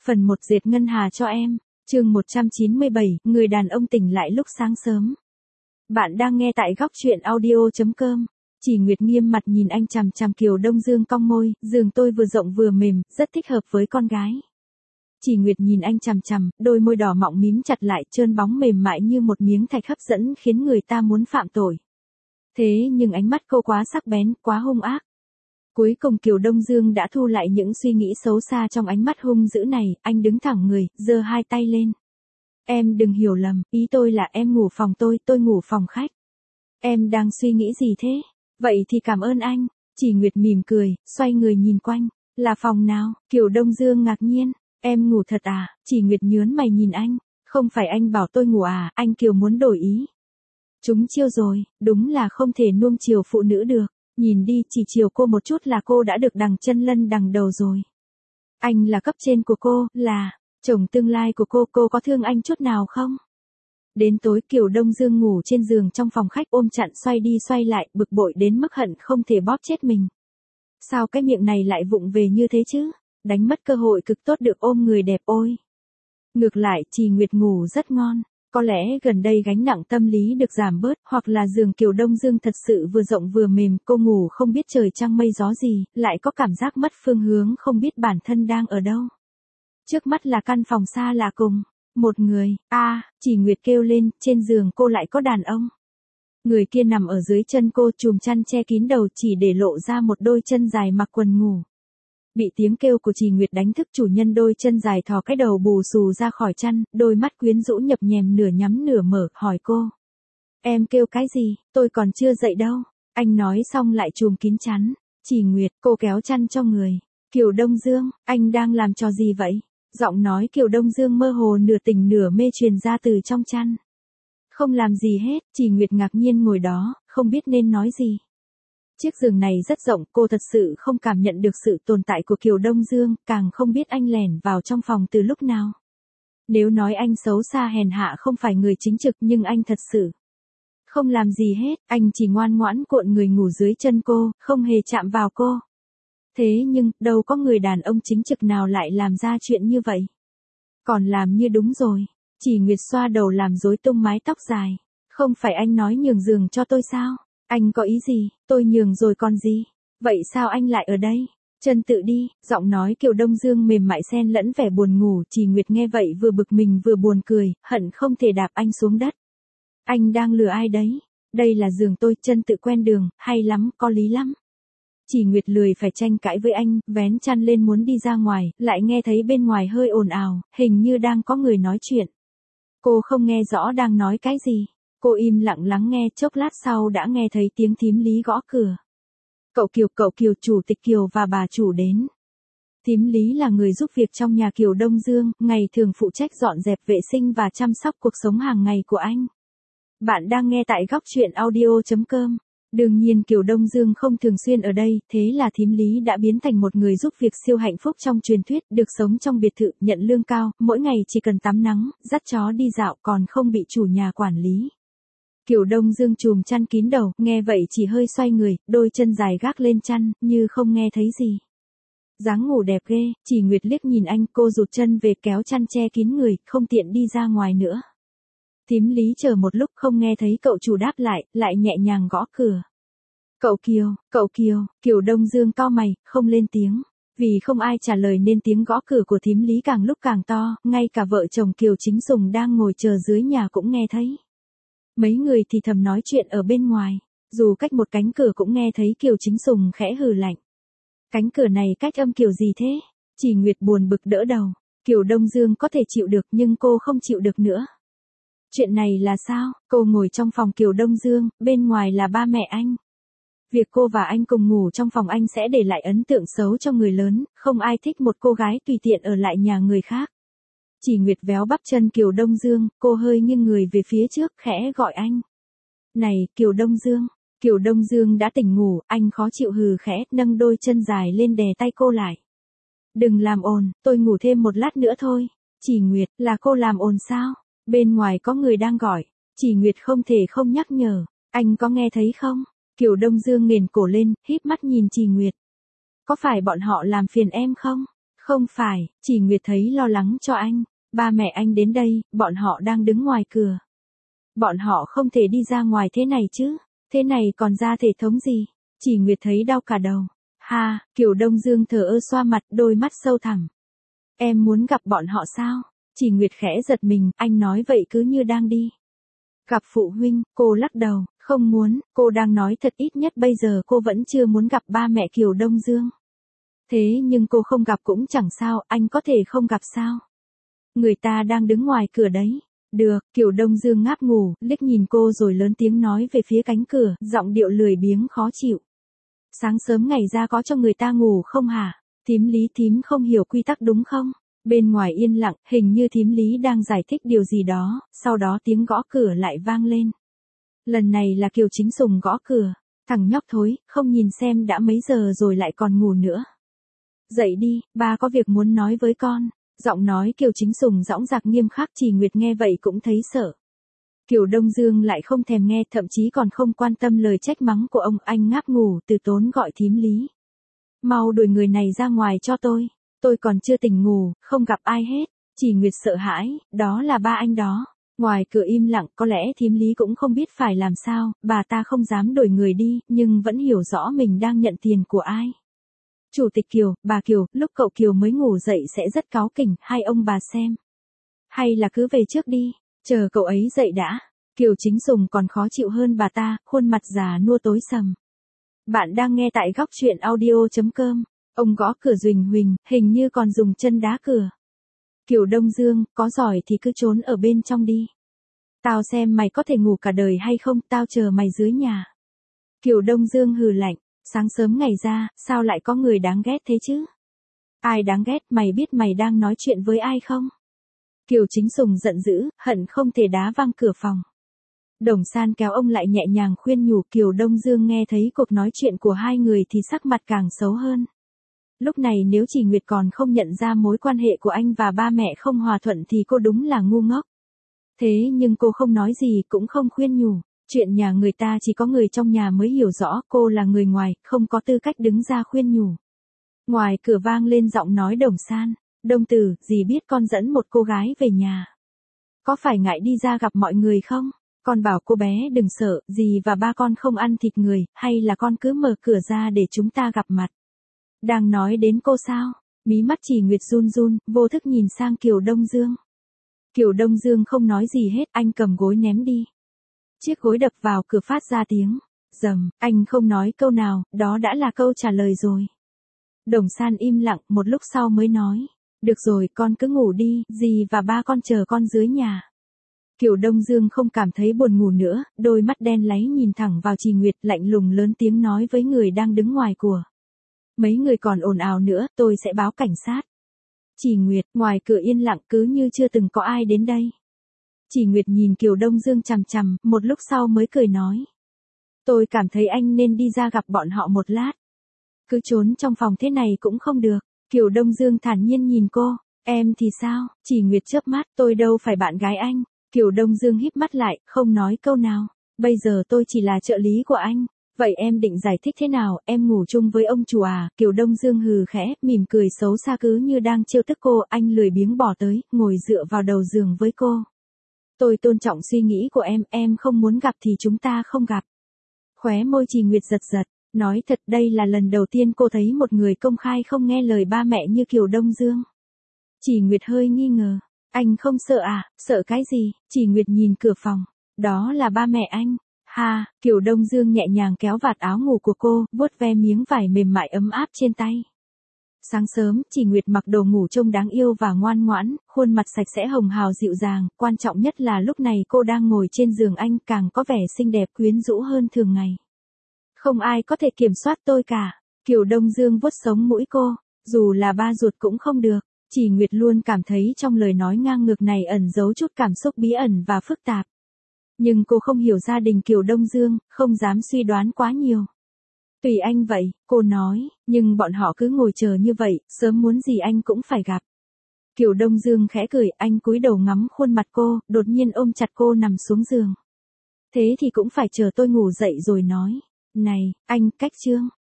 Phần 1 dệt ngân hà cho em. Chương 197, người đàn ông tỉnh lại lúc sáng sớm. Bạn đang nghe tại góc truyện audio.com. Chỉ Nguyệt nghiêm mặt nhìn anh chằm chằm. Kiều Đông Dương cong môi, giường tôi vừa rộng vừa mềm, rất thích hợp với con gái. Chỉ Nguyệt nhìn anh chằm chằm, đôi môi đỏ mọng mím chặt lại, trơn bóng mềm mại như một miếng thạch hấp dẫn khiến người ta muốn phạm tội. Thế nhưng ánh mắt cô quá sắc bén, quá hung ác. Cuối cùng Kiều Đông Dương đã thu lại những suy nghĩ xấu xa trong ánh mắt hung dữ này, anh đứng thẳng người, giơ hai tay lên. Em đừng hiểu lầm, ý tôi là em ngủ phòng tôi ngủ phòng khách. Em đang suy nghĩ gì thế? Vậy thì cảm ơn anh. Chỉ Nguyệt mỉm cười, xoay người nhìn quanh. Là phòng nào? Kiều Đông Dương ngạc nhiên. Em ngủ thật à? Chỉ Nguyệt nhớn mày nhìn anh. Không phải anh bảo tôi ngủ à? Anh Kiều muốn đổi ý. Chúng chiêu rồi, đúng là không thể nuông chiều phụ nữ được. Nhìn đi, chỉ chiều cô một chút là cô đã được đằng chân lân đằng đầu rồi. Anh là cấp trên của cô, là chồng tương lai của cô có thương anh chút nào không? Đến tối Kiều Đông Dương ngủ trên giường trong phòng khách ôm chặn xoay đi xoay lại, bực bội đến mức hận không thể bóp chết mình. Sao cái miệng này lại vụng về như thế chứ? Đánh mất cơ hội cực tốt được ôm người đẹp ôi. Ngược lại, Chỉ Nguyệt ngủ rất ngon. Có lẽ gần đây gánh nặng tâm lý được giảm bớt, hoặc là giường Kiều Đông Dương thật sự vừa rộng vừa mềm, cô ngủ không biết trời trăng mây gió gì, lại có cảm giác mất phương hướng, không biết bản thân đang ở đâu. Trước mắt là căn phòng xa lạ cùng một người. Chỉ Nguyệt kêu lên, trên giường cô lại có đàn ông. Người kia nằm ở dưới chân cô, chùm chăn che kín đầu chỉ để lộ ra một đôi chân dài mặc quần ngủ. Bị tiếng kêu của Chỉ Nguyệt đánh thức, chủ nhân đôi chân dài thò cái đầu bù xù ra khỏi chăn, đôi mắt quyến rũ nhập nhèm nửa nhắm nửa mở, hỏi cô. Em kêu cái gì? Tôi còn chưa dậy đâu. Anh nói xong lại chùm kín chắn. Chỉ Nguyệt, cô kéo chăn cho người. Kiều Đông Dương, anh đang làm trò gì vậy? Giọng nói Kiều Đông Dương mơ hồ nửa tỉnh nửa mê truyền ra từ trong chăn. Không làm gì hết. Chỉ Nguyệt ngạc nhiên ngồi đó, không biết nên nói gì. Chiếc giường này rất rộng, cô thật sự không cảm nhận được sự tồn tại của Kiều Đông Dương, càng không biết anh lẻn vào trong phòng từ lúc nào. Nếu nói anh xấu xa hèn hạ không phải người chính trực, nhưng anh thật sự không làm gì hết, anh chỉ ngoan ngoãn cuộn người ngủ dưới chân cô, không hề chạm vào cô. Thế nhưng, đâu có người đàn ông chính trực nào lại làm ra chuyện như vậy. Còn làm như đúng rồi. Chỉ Nguyệt xoa đầu làm rối tung mái tóc dài. Không phải anh nói nhường giường cho tôi sao? Anh có ý gì? Tôi nhường rồi còn gì? Vậy sao anh lại ở đây? Chân tự đi. Giọng nói Kiều Đông Dương mềm mại xen lẫn vẻ buồn ngủ. Chỉ Nguyệt nghe vậy vừa bực mình vừa buồn cười, hận không thể đạp anh xuống đất. Anh đang lừa ai đấy? Đây là giường tôi, chân tự quen đường, hay lắm, có lý lắm. Chỉ Nguyệt lười phải tranh cãi với anh, vén chăn lên muốn đi ra ngoài, lại nghe thấy bên ngoài hơi ồn ào, hình như đang có người nói chuyện. Cô không nghe rõ đang nói cái gì. Cô im lặng lắng nghe, chốc lát sau đã nghe thấy tiếng thím Lý gõ cửa. Cậu Kiều, chủ tịch Kiều và bà chủ đến. Thím Lý là người giúp việc trong nhà Kiều Đông Dương, ngày thường phụ trách dọn dẹp vệ sinh và chăm sóc cuộc sống hàng ngày của anh. Bạn đang nghe tại góc truyện audio.com. Đương nhiên Kiều Đông Dương không thường xuyên ở đây, thế là thím Lý đã biến thành một người giúp việc siêu hạnh phúc trong truyền thuyết, được sống trong biệt thự, nhận lương cao, mỗi ngày chỉ cần tắm nắng, dắt chó đi dạo còn không bị chủ nhà quản lý. Kiều Đông Dương chùm chăn kín đầu, nghe vậy chỉ hơi xoay người, đôi chân dài gác lên chăn, như không nghe thấy gì. Dáng ngủ đẹp ghê. Chỉ Nguyệt liếc nhìn anh, cô rụt chân về kéo chăn che kín người, không tiện đi ra ngoài nữa. Thím Lý chờ một lúc không nghe thấy cậu chủ đáp lại nhẹ nhàng gõ cửa. Cậu Kiều, Kiều Đông Dương cau mày, không lên tiếng. Vì không ai trả lời nên tiếng gõ cửa của thím Lý càng lúc càng to, ngay cả vợ chồng Kiều Chính Sùng đang ngồi chờ dưới nhà cũng nghe thấy. Mấy người thì thầm nói chuyện ở bên ngoài, dù cách một cánh cửa cũng nghe thấy Kiều Chính Sùng khẽ hừ lạnh. Cánh cửa này cách âm kiểu gì thế? Chỉ Nguyệt buồn bực đỡ đầu. Kiều Đông Dương có thể chịu được nhưng cô không chịu được nữa. Chuyện này là sao? Cô ngồi trong phòng Kiều Đông Dương, bên ngoài là ba mẹ anh. Việc cô và anh cùng ngủ trong phòng anh sẽ để lại ấn tượng xấu cho người lớn, không ai thích một cô gái tùy tiện ở lại nhà người khác. Chỉ Nguyệt véo bắp chân Kiều Đông Dương, cô hơi nghiêng người về phía trước, khẽ gọi anh. Này, Kiều Đông Dương. Kiều Đông Dương đã tỉnh ngủ, anh khó chịu hừ khẽ, nâng đôi chân dài lên đè tay cô lại. Đừng làm ồn, tôi ngủ thêm một lát nữa thôi. Chỉ Nguyệt, là cô làm ồn sao? Bên ngoài có người đang gọi. Chỉ Nguyệt không thể không nhắc nhở. Anh có nghe thấy không? Kiều Đông Dương nghển cổ lên, híp mắt nhìn Chỉ Nguyệt. Có phải bọn họ làm phiền em không? Không phải, chỉ Nguyệt thấy lo lắng cho anh. Ba mẹ anh đến đây, bọn họ đang đứng ngoài cửa. Bọn họ không thể đi ra ngoài thế này chứ. Thế này còn ra thể thống gì? Chỉ Nguyệt thấy đau cả đầu. Ha, Kiều Đông Dương thờ ơ xoa mặt, đôi mắt sâu thẳm. Em muốn gặp bọn họ sao? Chỉ Nguyệt khẽ giật mình, anh nói vậy cứ như đang đi. Gặp phụ huynh, cô lắc đầu, không muốn, cô đang nói thật, ít nhất bây giờ cô vẫn chưa muốn gặp ba mẹ Kiều Đông Dương. Thế nhưng cô không gặp cũng chẳng sao, anh có thể không gặp sao? Người ta đang đứng ngoài cửa đấy. Được, Kiều Đông Dương ngáp ngủ, liếc nhìn cô rồi lớn tiếng nói về phía cánh cửa, giọng điệu lười biếng khó chịu. Sáng sớm ngày ra có cho người ta ngủ không hả? Thím Lý, thím không hiểu quy tắc đúng không? Bên ngoài yên lặng, hình như thím Lý đang giải thích điều gì đó, sau đó tiếng gõ cửa lại vang lên. Lần này là Kiều Chính Sùng gõ cửa. Thằng nhóc thối, không nhìn xem đã mấy giờ rồi lại còn ngủ nữa. Dậy đi, ba có việc muốn nói với con. Giọng nói Kiều Chính Sùng dõng dạc nghiêm khắc, Chỉ Nguyệt nghe vậy cũng thấy sợ. Kiều Đông Dương lại không thèm nghe, thậm chí còn không quan tâm lời trách mắng của ông, anh ngáp ngủ, từ tốn gọi thím Lý. Mau đuổi người này ra ngoài cho tôi còn chưa tỉnh ngủ, không gặp ai hết. Chỉ Nguyệt sợ hãi, đó là ba anh đó. Ngoài cửa im lặng, có lẽ thím Lý cũng không biết phải làm sao, bà ta không dám đuổi người đi, nhưng vẫn hiểu rõ mình đang nhận tiền của ai. Chủ tịch Kiều, bà Kiều, lúc cậu Kiều mới ngủ dậy sẽ rất cáu kỉnh, hai ông bà xem. Hay là cứ về trước đi, chờ cậu ấy dậy đã. Kiều Chính Sùng còn khó chịu hơn bà ta, khuôn mặt già nua tối sầm. Bạn đang nghe tại góc truyện audio.com. Ông gõ cửa ruỳnh huỳnh, hình như còn dùng chân đá cửa. Kiều Đông Dương, có giỏi thì cứ trốn ở bên trong đi. Tao xem mày có thể ngủ cả đời hay không, tao chờ mày dưới nhà. Kiều Đông Dương hừ lạnh, sáng sớm ngày ra, sao lại có người đáng ghét thế chứ? Ai đáng ghét, mày biết mày đang nói chuyện với ai không? Kiều Chính Sùng giận dữ, hận không thể đá văng cửa phòng. Đồng San kéo ông lại nhẹ nhàng khuyên nhủ. Kiều Đông Dương nghe thấy cuộc nói chuyện của hai người thì sắc mặt càng xấu hơn. Lúc này nếu Chỉ Nguyệt còn không nhận ra mối quan hệ của anh và ba mẹ không hòa thuận thì cô đúng là ngu ngốc. Thế nhưng cô không nói gì cũng không khuyên nhủ. Chuyện nhà người ta chỉ có người trong nhà mới hiểu rõ, cô là người ngoài, không có tư cách đứng ra khuyên nhủ. Ngoài cửa vang lên giọng nói Đồng San. Đông Tử, dì biết con dẫn một cô gái về nhà. Có phải ngại đi ra gặp mọi người không? Con bảo cô bé đừng sợ, dì và ba con không ăn thịt người, hay là con cứ mở cửa ra để chúng ta gặp mặt. Đang nói đến cô sao? Mí mắt Chỉ Nguyệt run run, vô thức nhìn sang Kiều Đông Dương. Kiều Đông Dương không nói gì hết, anh cầm gối ném đi. Chiếc gối đập vào cửa phát ra tiếng rầm, anh không nói câu nào, đó đã là câu trả lời rồi. Đồng San im lặng, một lúc sau mới nói. Được rồi, con cứ ngủ đi, dì và ba con chờ con dưới nhà. Kiều Đông Dương không cảm thấy buồn ngủ nữa, đôi mắt đen láy nhìn thẳng vào Chỉ Nguyệt, lạnh lùng lớn tiếng nói với người đang đứng ngoài cửa. Mấy người còn ồn ào nữa, tôi sẽ báo cảnh sát. Chỉ Nguyệt, ngoài cửa yên lặng cứ như chưa từng có ai đến đây. Chỉ Nguyệt nhìn Kiều Đông Dương chằm chằm, một lúc sau mới cười nói. Tôi cảm thấy anh nên đi ra gặp bọn họ một lát. Cứ trốn trong phòng thế này cũng không được. Kiều Đông Dương thản nhiên nhìn cô. Em thì sao? Chỉ Nguyệt chớp mắt, tôi đâu phải bạn gái anh. Kiều Đông Dương híp mắt lại, không nói câu nào. Bây giờ tôi chỉ là trợ lý của anh. Vậy em định giải thích thế nào, em ngủ chung với ông chủ à? Kiều Đông Dương hừ khẽ, mỉm cười xấu xa cứ như đang trêu tức cô, anh lười biếng bỏ tới, ngồi dựa vào đầu giường với cô. Tôi tôn trọng suy nghĩ của em không muốn gặp thì chúng ta không gặp. Khóe môi Chỉ Nguyệt giật giật, nói thật đây là lần đầu tiên cô thấy một người công khai không nghe lời ba mẹ như Kiều Đông Dương. Chỉ Nguyệt hơi nghi ngờ, anh không sợ à? Sợ cái gì? Chỉ Nguyệt nhìn cửa phòng, đó là ba mẹ anh. Ha, Kiều Đông Dương nhẹ nhàng kéo vạt áo ngủ của cô, vuốt ve miếng vải mềm mại ấm áp trên tay. Sáng sớm, Chỉ Nguyệt mặc đồ ngủ trông đáng yêu và ngoan ngoãn, khuôn mặt sạch sẽ hồng hào dịu dàng, quan trọng nhất là lúc này cô đang ngồi trên giường anh càng có vẻ xinh đẹp quyến rũ hơn thường ngày. Không ai có thể kiểm soát tôi cả. Kiều Đông Dương vuốt sống mũi cô, dù là ba ruột cũng không được. Chỉ Nguyệt luôn cảm thấy trong lời nói ngang ngược này ẩn giấu chút cảm xúc bí ẩn và phức tạp. Nhưng cô không hiểu gia đình Kiều Đông Dương, không dám suy đoán quá nhiều. Tùy anh vậy, cô nói, nhưng bọn họ cứ ngồi chờ như vậy, sớm muốn gì anh cũng phải gặp. Kiều Đông Dương khẽ cười, anh cúi đầu ngắm khuôn mặt cô, đột nhiên ôm chặt cô nằm xuống giường. Thế thì cũng phải chờ tôi ngủ dậy rồi nói. Này, anh, cách chương.